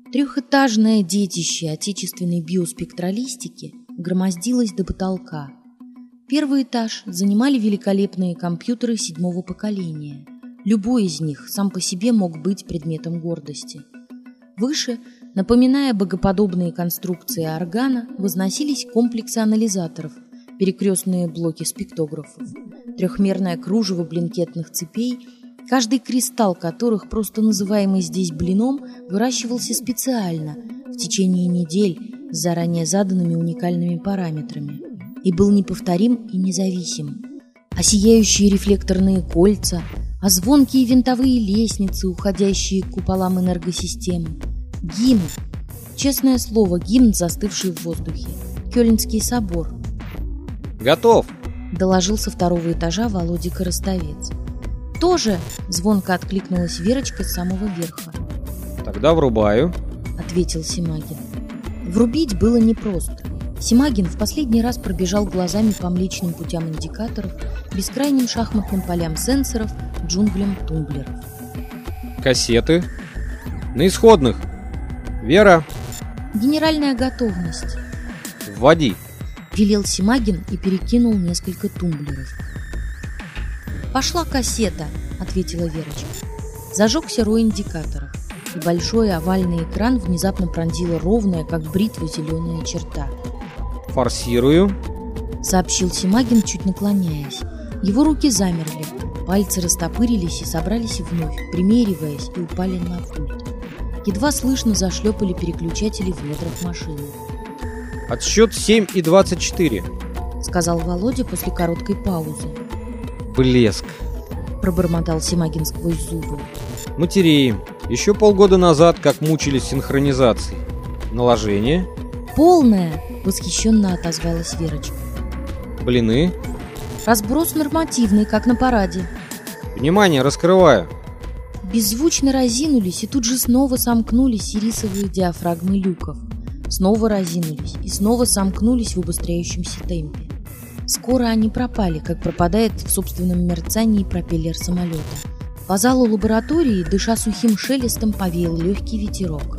Трехэтажное детище отечественной биоспектралистики громоздилось до потолка. Первый этаж занимали великолепные компьютеры 7-го поколения. Любой из них сам по себе мог быть предметом гордости. Выше, напоминая богоподобные конструкции органа, возносились комплексы анализаторов, перекрестные блоки спектографов, трехмерное кружево блинкетных цепей, каждый кристалл которых, просто называемый здесь блином, выращивался специально в течение недель с заранее заданными уникальными параметрами и был неповторим и независим. А сияющие рефлекторные кольца, а звонкие винтовые лестницы, уходящие к куполам энергосистемы. Гимн. Честное слово, гимн, застывший в воздухе. Кёльнский собор. «Готов!» — доложил со 2-го этажа Володя Ростовец. «Тоже!» — звонко откликнулась Верочка с самого верха. «Тогда врубаю», — ответил Симагин. Врубить было непросто. Симагин в последний раз пробежал глазами по Млечным путям индикаторов, бескрайним шахматным полям сенсоров, джунглям тумблеров. «Кассеты. На исходных. Вера». «Генеральная готовность». «Вводи», — велел Симагин и перекинул несколько тумблеров. «Пошла кассета», — ответила Верочка. Зажегся рой индикаторов, и большой овальный экран внезапно пронзила ровная, как бритва, зеленая черта. «Форсирую», — сообщил Симагин, чуть наклоняясь. Его руки замерли, пальцы растопырились и собрались вновь, примериваясь, и упали на пульт. Едва слышно зашлепали переключатели в недрах машины. «Отсчет 7 и 24», — сказал Володя после короткой паузы. «Блеск», — пробормотал Симагин сквозь зубы. «Матереем. Еще полгода назад, как мучились синхронизацией. Наложение». «Полное!» — восхищенно отозвалась Верочка. «Блины». «Разброс нормативный, как на параде». «Внимание, раскрываю». Беззвучно разинулись и тут же снова сомкнулись ирисовые диафрагмы люков. Снова разинулись и снова сомкнулись в убыстряющемся темпе. Скоро они пропали, как пропадает в собственном мерцании пропеллер самолета. По залу лаборатории, дыша сухим шелестом, повеял легкий ветерок.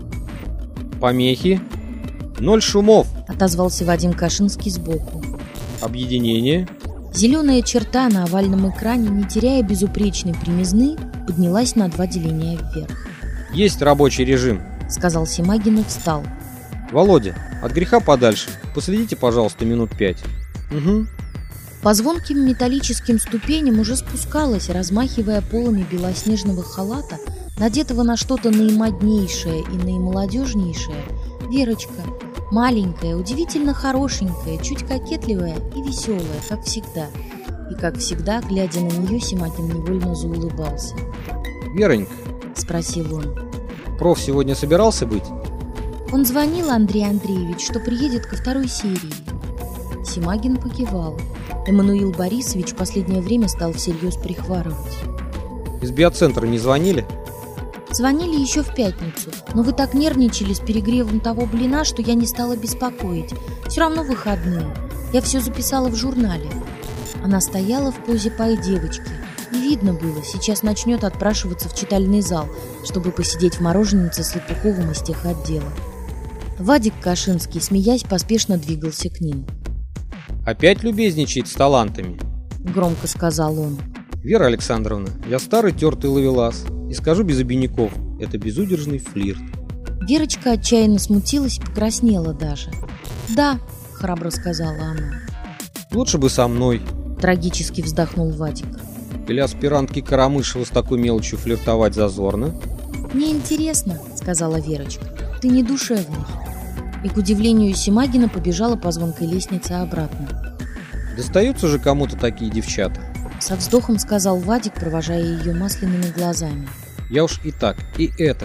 «Помехи. 0 шумов», — отозвался Вадим Кашинский сбоку. «Объединение». Зеленая черта на овальном экране, не теряя безупречной примизны, поднялась на 2 деления вверх. «Есть рабочий режим», — сказал Симагин и встал. «Володя, от греха подальше. Последите, пожалуйста, минут 5. Угу». По звонким металлическим ступеням уже спускалась, размахивая полами белоснежного халата, надетого на что-то наимоднейшее и наимолодежнейшее, Верочка, маленькая, удивительно хорошенькая, чуть кокетливая и веселая, как всегда. И, как всегда, глядя на нее, Симагин невольно заулыбался. «Веронька», — спросил он, — «проф сегодня собирался быть?» Он звонил, Андрей Андреевич, что приедет ко 2-й серии. Симагин покивал. Эммануил Борисович в последнее время стал всерьез прихварывать. «Из биоцентра не звонили?» Звонили еще в пятницу, но вы так нервничали с перегревом того блина, что я не стала беспокоить. Все равно выходные. Я все записала в журнале. Она стояла в позе пай-девочки. И видно было, сейчас начнет отпрашиваться в читальный зал, чтобы посидеть в мороженице с Лопуховым из техотдела. Вадик Кашинский, смеясь, поспешно двигался к ним. «Опять любезничает с талантами», — громко сказал он. «Вера Александровна, я старый тертый ловелас, и скажу без обиняков, это безудержный флирт». Верочка отчаянно смутилась и покраснела даже. «Да», — храбро сказала она. «Лучше бы со мной», — трагически вздохнул Вадик. «Или аспирантки Карамышева с такой мелочью флиртовать зазорно». «Мне интересно», — сказала Верочка. «Ты не душевный». И, к удивлению Симагина, побежала по звонкой лестнице обратно. «Достаются же кому-то такие девчата», — со вздохом сказал Вадик, провожая ее масляными глазами. «Я уж и так, и этак».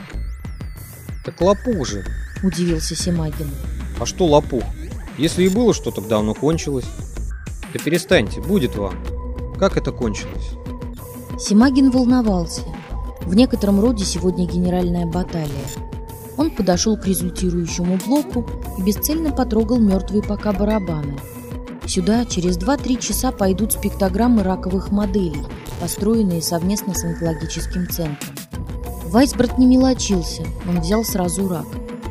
«Так лопух же», — удивился Симагин. «А что лопух? Если и было что, так давно кончилось». «Да перестаньте, будет вам. Как это кончилось?» Симагин волновался. В некотором роде сегодня генеральная баталия. Он подошел к результирующему блоку и бесцельно потрогал мертвые пока барабаны. Сюда через 2-3 часа пойдут спектрограммы раковых моделей, построенные совместно с онкологическим центром. Вайсберт не мелочился, он взял сразу рак.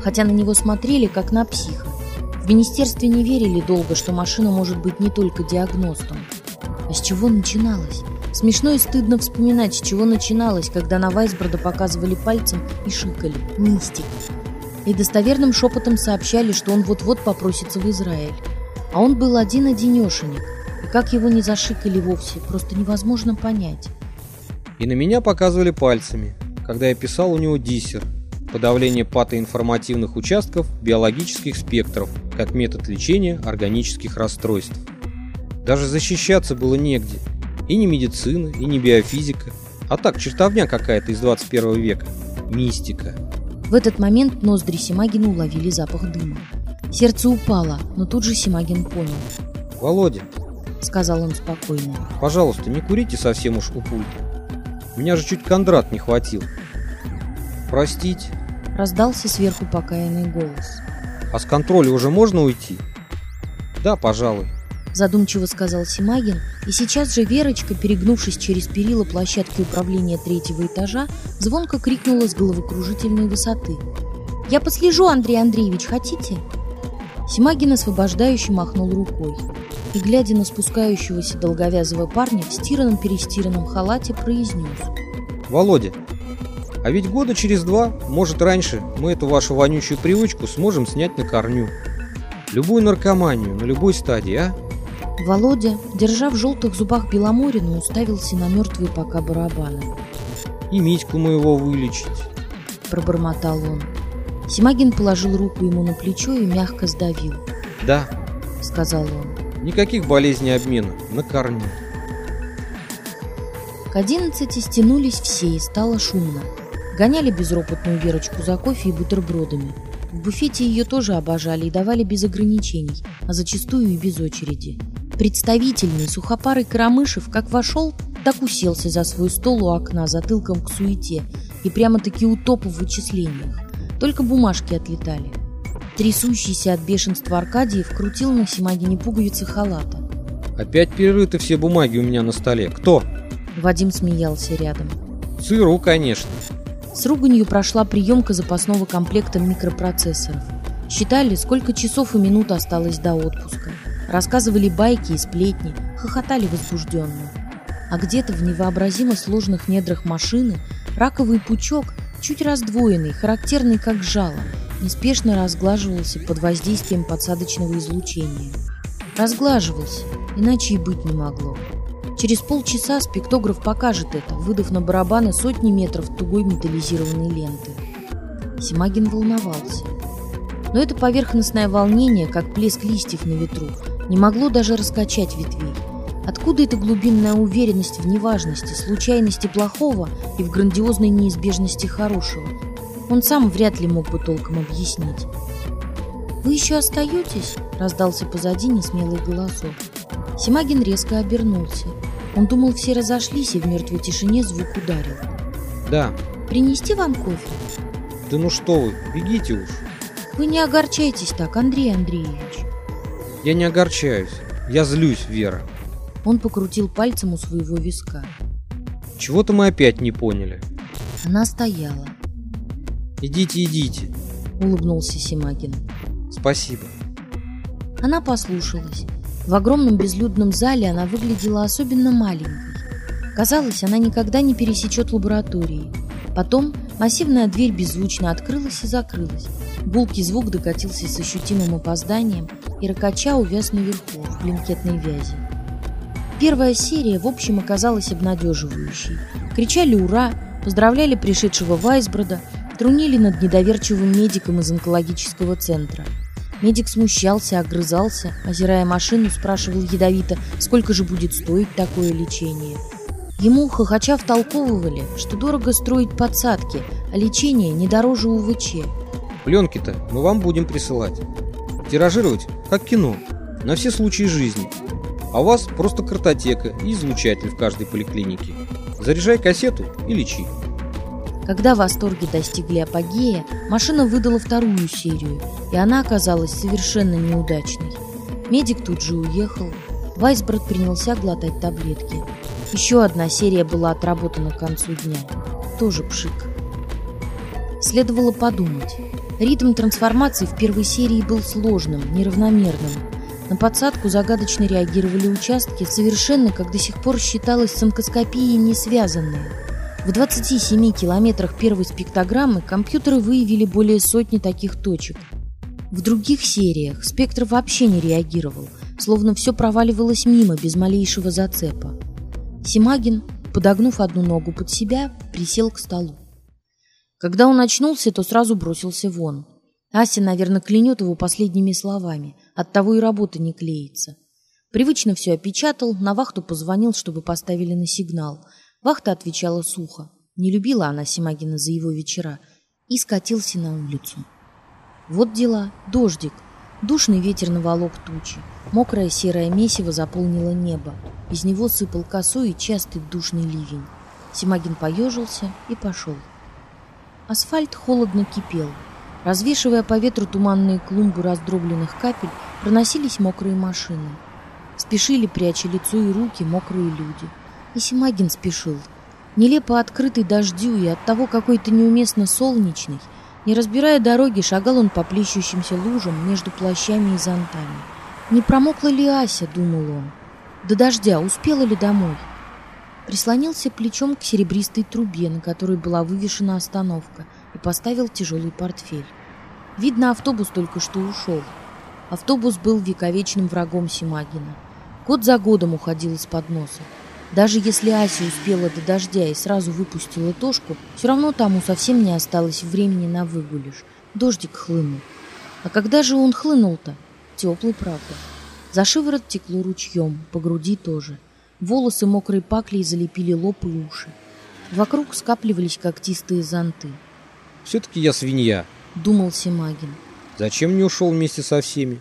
хотя на него смотрели как на психа. В министерстве не верили долго, что машина может быть не только диагностом. А с чего начиналось? Смешно и стыдно вспоминать, с чего начиналось, когда на Вайсброда показывали пальцем и шикали. Мистика. И достоверным шепотом сообщали, что он вот-вот попросится в Израиль. А он был один-одинешенек. И как его не зашикали вовсе, просто невозможно понять. И на меня показывали пальцами, когда я писал у него диссер. Подавление патоинформативных участков биологических спектров как метод лечения органических расстройств. Даже защищаться было негде. И не медицина, и не биофизика. А так, чертовня какая-то из 21 века. Мистика. В этот момент ноздри Симагина уловили запах дыма. Сердце упало, но тут же Симагин понял. «Володя», — сказал он спокойно, — «пожалуйста, не курите совсем уж у пульта. Меня же чуть Кондрат не хватил». «Простите», — раздался сверху покаянный голос. «А с контроля уже можно уйти?» «Да, пожалуй», — задумчиво сказал Симагин, и сейчас же Верочка, перегнувшись через перила площадки управления 3-го этажа, звонко крикнула с головокружительной высоты: «Я послежу, Андрей Андреевич, хотите?» Симагин освобождающе махнул рукой и, глядя на спускающегося долговязого парня в стиранном-перестиранном халате, произнес: «Володя, а ведь года через 2, может раньше, мы эту вашу вонючую привычку сможем снять на корню. Любую наркоманию, на любой стадии, а?» Володя, держа в желтых зубах Беломорину, уставился на мертвые пока барабаны. «И Митьку моего вылечить», — пробормотал он. Симагин положил руку ему на плечо и мягко сдавил. «Да», — сказал он. «Никаких болезней обмена, на корню». К 11 стянулись все, и стало шумно. Гоняли безропотную Верочку за кофе и бутербродами. В буфете ее тоже обожали и давали без ограничений, а зачастую и без очереди. Представительный сухопарый Карамышев как вошел, так уселся за свой стол у окна затылком к суете и прямо-таки утоп в вычислениях. Только бумажки отлетали. Трясущийся от бешенства Аркадьев крутил на Симагине пуговицы халата. «Опять перерыты все бумаги у меня на столе. Кто?» Вадим смеялся рядом. «ЦРУ, конечно». С руганью прошла приемка запасного комплекта микропроцессоров. Считали, сколько часов и минут осталось до отпуска. Рассказывали байки и сплетни, хохотали возбужденно. А где-то в невообразимо сложных недрах машины раковый пучок, чуть раздвоенный, характерный как жало, неспешно разглаживался под воздействием подсадочного излучения. Разглаживался, иначе и быть не могло. Через полчаса спектограф покажет это, выдав на барабаны сотни метров тугой металлизированной ленты. Симагин волновался. Но это поверхностное волнение, как плеск листьев на ветру, не могло даже раскачать ветвей. Откуда эта глубинная уверенность в неважности, случайности плохого и в грандиозной неизбежности хорошего? Он сам вряд ли мог бы толком объяснить. «Вы еще остаетесь?» — раздался позади несмелый голосок. Симагин резко обернулся. Он думал, все разошлись, и в мертвой тишине звук ударил. «Да». «Принести вам кофе?» «Да ну что вы, бегите уж». «Вы не огорчайтесь так, Андрей Андреевич». «Я не огорчаюсь, я злюсь, Вера». Он покрутил пальцем у своего виска. «Чего-то мы опять не поняли». Она стояла. «Идите, идите», — улыбнулся Симагин. «Спасибо». Она послушалась. В огромном безлюдном зале она выглядела особенно маленькой. Казалось, она никогда не пересечет лаборатории. Потом массивная дверь беззвучно открылась и закрылась. Гулкий звук докатился с ощутимым опозданием, и ракача увяз наверху, в блинкетной вязи. Первая серия, в общем, оказалась обнадеживающей. Кричали «Ура!», поздравляли пришедшего Вайсброда, трунили над недоверчивым медиком из онкологического центра. Медик смущался, огрызался, озирая машину, спрашивал ядовито, сколько же будет стоить такое лечение. Ему, хохоча, втолковывали, что дорого строить подсадки, а лечение не дороже УВЧ. «Пленки-то мы вам будем присылать. Тиражировать, как кино, на все случаи жизни. А у вас просто картотека и излучатель в каждой поликлинике. Заряжай кассету и лечи». Когда восторги достигли апогея, машина выдала вторую серию, и она оказалась совершенно неудачной. Медик тут же уехал. Вайсброд принялся глотать таблетки. Еще одна серия была отработана к концу дня. Тоже пшик. Следовало подумать. Ритм трансформации в первой серии был сложным, неравномерным. На подсадку загадочно реагировали участки, совершенно, как до сих пор считалось, с онкоскопией не связанные. В 27 километрах первой спектрограммы компьютеры выявили более сотни таких точек. В других сериях спектр вообще не реагировал, словно все проваливалось мимо, без малейшего зацепа. Симагин, подогнув одну ногу под себя, присел к столу. Когда он очнулся, то сразу бросился вон. Ася, наверное, клянет его последними словами, оттого и работа не клеится. Привычно все опечатал, на вахту позвонил, чтобы поставили на сигнал. Вахта отвечала сухо. Не любила она Симагина за его вечера. И скатился на улицу. Вот дела. Дождик. Душный ветер наволок тучи. Мокраое серое месиво заполнило небо. Из него сыпал косой и частый душный ливень. Симагин поежился и пошел. Асфальт холодно кипел. Развешивая по ветру туманные клумбы раздробленных капель, проносились мокрые машины. Спешили, пряча лицо и руки, мокрые люди. И Симагин спешил. Нелепо открытый дождю и оттого какой-то неуместно солнечный, не разбирая дороги, шагал он по плещущимся лужам между плащами и зонтами. Не промокла ли Ася, думал он. До дождя успела ли домой? Прислонился плечом к серебристой трубе, на которой была вывешена остановка, и поставил тяжелый портфель. Видно, автобус только что ушел. Автобус был вековечным врагом Симагина. Год за годом уходил из-под носа. Даже если Ася успела до дождя и сразу выпустила Тошку, все равно тому совсем не осталось времени на выгулиш. Дождик хлынул. А когда же он хлынул-то? Теплый, правда. За шиворот текло ручьем, по груди тоже. Волосы мокрой паклей залепили лоб и уши. Вокруг скапливались когтистые зонты. «Все-таки я свинья», — думал Симагин. «Зачем не ушел вместе со всеми?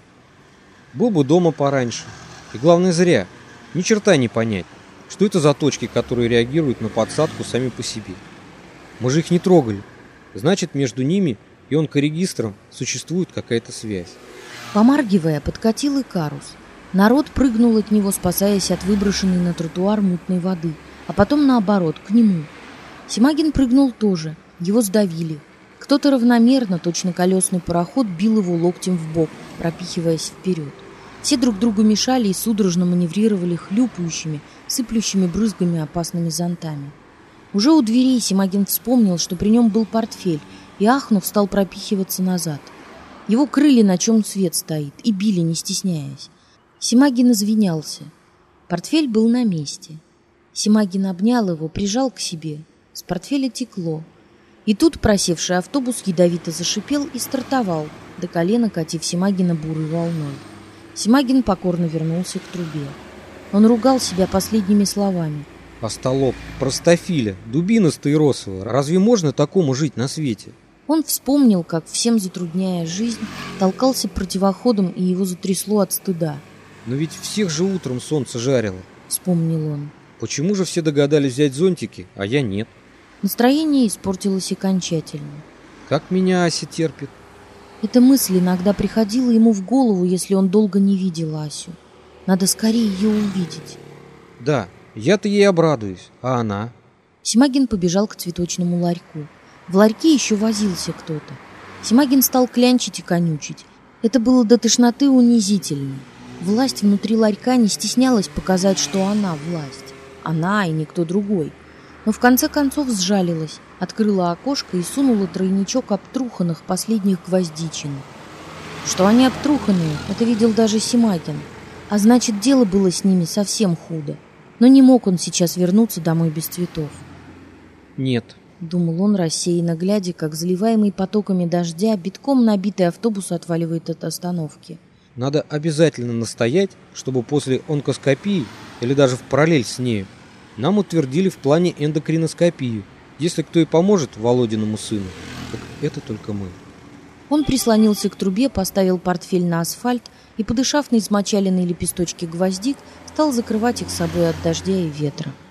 Был бы дома пораньше. И главное, зря. Ни черта не понять, что это за точки, которые реагируют на подсадку сами по себе. Мы же их не трогали. Значит, между ними и онкорегистром существует какая-то связь». Помаргивая, подкатил Икарус. Народ прыгнул от него, спасаясь от выброшенной на тротуар мутной воды, а потом наоборот, к нему. Симагин прыгнул тоже, его сдавили. Кто-то равномерно, точно колесный пароход, бил его локтем в бок, пропихиваясь вперед. Все друг другу мешали и судорожно маневрировали хлюпающими, сыплющими брызгами опасными зонтами. Уже у дверей Симагин вспомнил, что при нем был портфель, и, ахнув, стал пропихиваться назад. Его крыли, на чем свет стоит, и били, не стесняясь. Симагин извинялся. Портфель был на месте. Симагин обнял его, прижал к себе. С портфеля текло. И тут просевший автобус ядовито зашипел и стартовал, до колена катив Симагина бурой волной. Симагин покорно вернулся к трубе. Он ругал себя последними словами. «Остолоп, простофиля, дубина стаиросова. Разве можно такому жить на свете?» Он вспомнил, как, всем затрудняя жизнь, толкался противоходом, и его затрясло от стыда. «Но ведь всех же утром солнце жарило», — вспомнил он. «Почему же все догадались взять зонтики, а я нет?» Настроение испортилось окончательно. «Как меня Ася терпит?» Эта мысль иногда приходила ему в голову, если он долго не видел Асю. Надо скорее ее увидеть. «Да, я-то ей обрадуюсь, а она?» Симагин побежал к цветочному ларьку. В ларьке еще возился кто-то. Симагин стал клянчить и конючить. Это было до тошноты унизительно. Власть внутри ларька не стеснялась показать, что она власть. Она и никто другой. Но в конце концов сжалилась, открыла окошко и сунула тройничок обтруханных последних гвоздичин. Что они обтруханные, это видел даже Симагин. А значит, дело было с ними совсем худо. Но не мог он сейчас вернуться домой без цветов. «Нет», — думал он, рассеянно глядя, как заливаемый потоками дождя битком набитый автобус отваливает от остановки. «Надо обязательно настоять, чтобы после онкоскопии или даже в параллель с нею нам утвердили в плане эндокриноскопию. Если кто и поможет Володиному сыну, так это только мы». Он прислонился к трубе, поставил портфель на асфальт и, подышав на измочаленные лепесточки гвоздик, стал закрывать их собой от дождя и ветра.